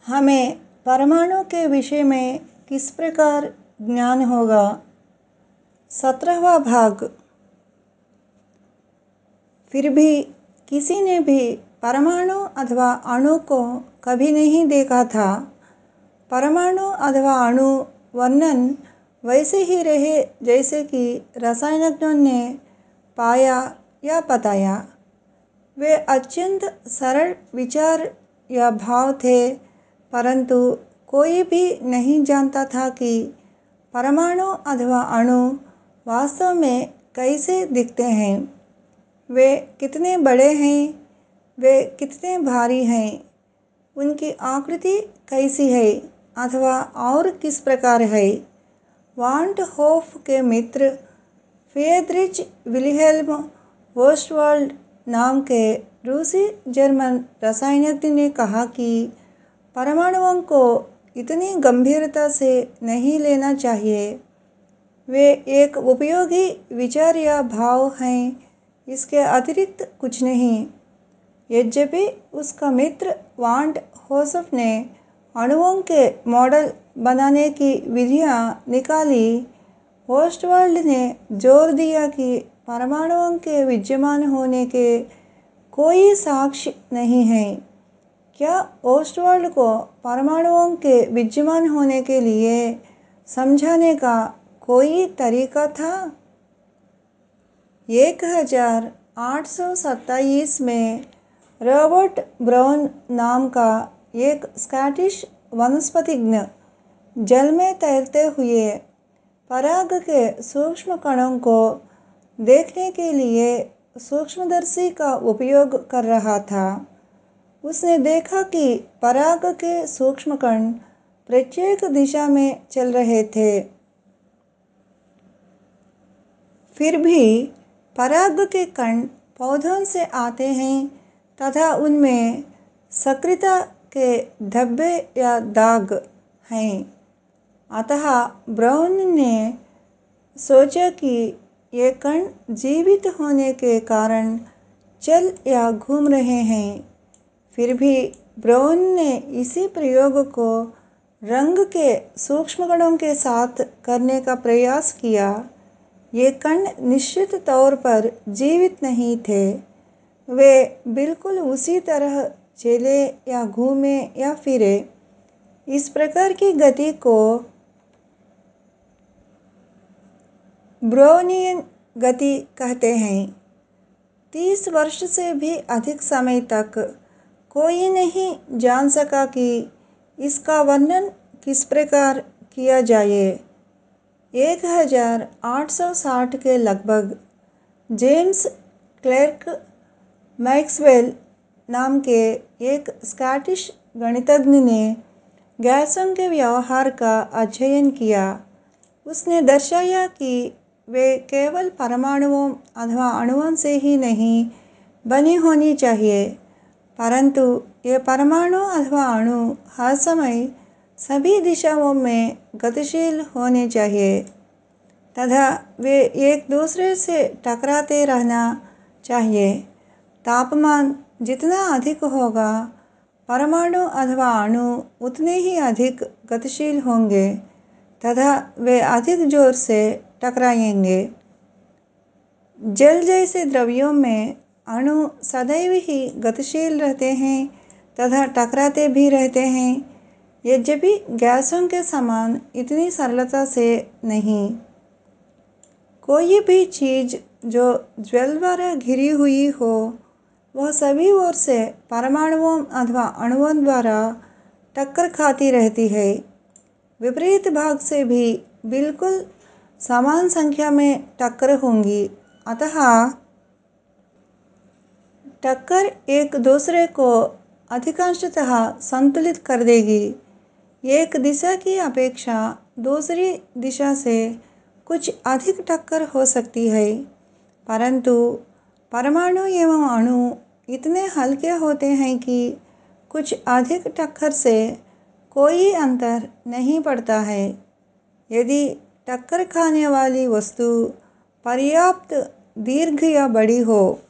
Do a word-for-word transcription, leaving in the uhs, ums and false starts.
हमें परमाणु के विषय में किस प्रकार ज्ञान होगा। सत्रहवां भाग। फिर भी किसी ने भी परमाणु अथवा अणु को कभी नहीं देखा था। परमाणु अथवा अणु वर्णन वैसे ही रहे जैसे कि रसायनज्ञों ने पाया या बताया। वे अत्यंत सरल विचार या भाव थे, परंतु कोई भी नहीं जानता था कि परमाणु अथवा अणु वास्तव में कैसे दिखते हैं, वे कितने बड़े हैं, वे कितने भारी हैं, उनकी आकृति कैसी है अथवा और किस प्रकार है। वांट होफ के मित्र फ्रिएड्रिच विल्हेल्म ओस्टवाल्ड नाम के रूसी जर्मन रसायनज्ञ ने कहा कि परमाणुओं को इतनी गंभीरता से नहीं लेना चाहिए। वे एक उपयोगी विचार या भाव हैं, इसके अतिरिक्त कुछ नहीं। यद्यपि उसका मित्र वांट होफ ने अणुओं के मॉडल बनाने की विधियाँ निकाली, ओस्टवाल्ड ने जोर दिया कि परमाणुओं के विद्यमान होने के कोई साक्ष्य नहीं है। क्या ओस्टवाल्ड को परमाणुओं के विद्यमान होने के लिए समझाने का कोई तरीका था? एक हजार आठ सौ सत्ताईस में रॉबर्ट ब्राउन नाम का एक स्कॉटिश वनस्पतिज्ञ जल में तैरते हुए पराग के सूक्ष्म कणों को देखने के लिए सूक्ष्मदर्शी का उपयोग कर रहा था। उसने देखा कि पराग के सूक्ष्म कण प्रत्येक दिशा में चल रहे थे। फिर भी पराग के कण पौधों से आते हैं तथा उनमें सक्रियता के धब्बे या दाग हैं। अतः ब्राउन ने सोचा कि ये कण जीवित होने के कारण चल या घूम रहे हैं। फिर भी ब्राउन ने इसी प्रयोग को रंग के सूक्ष्म कणों के साथ करने का प्रयास किया। ये कण निश्चित तौर पर जीवित नहीं थे, वे बिल्कुल उसी तरह चले या घूमे या फिरे। इस प्रकार की गति को ब्राउनियन गति कहते हैं। तीस वर्ष से भी अधिक समय तक कोई नहीं जान सका कि इसका वर्णन किस प्रकार किया जाए। एक हजार आठ सौ साठ के लगभग जेम्स क्लर्क मैक्सवेल नाम के एक स्कॉटिश गणितज्ञ ने गैसों के व्यवहार का अध्ययन किया। उसने दर्शाया कि वे केवल परमाणुओं अथवा अणुओं से ही नहीं बनी होनी चाहिए, परंतु ये परमाणु अथवा अणु हर समय सभी दिशाओं में गतिशील होने चाहिए तथा वे एक दूसरे से टकराते रहना चाहिए। तापमान जितना अधिक होगा, परमाणु अथवा अणु उतने ही अधिक गतिशील होंगे तथा वे अधिक जोर से टकराएंगे। जल जैसे द्रव्यों में अणु सदैव ही गतिशील रहते हैं तथा टकराते भी रहते हैं, यद्यपि गैसों के समान इतनी सरलता से नहीं। कोई भी चीज़ जो जल द्वारा घिरी हुई हो, वह सभी ओर से परमाणुओं अथवा अणुओं द्वारा टक्कर खाती रहती है। विपरीत भाग से भी बिल्कुल समान संख्या में टक्कर होंगी। अतः टक्कर एक दूसरे को अधिकांशतः संतुलित कर देगी। एक दिशा की अपेक्षा दूसरी दिशा से कुछ अधिक टक्कर हो सकती है, परंतु परमाणु एवं अणु इतने हल्के होते हैं कि कुछ अधिक टक्कर से कोई अंतर नहीं पड़ता है। यदि टक्कर खाने वाली वस्तु पर्याप्त दीर्घ या बड़ी हो,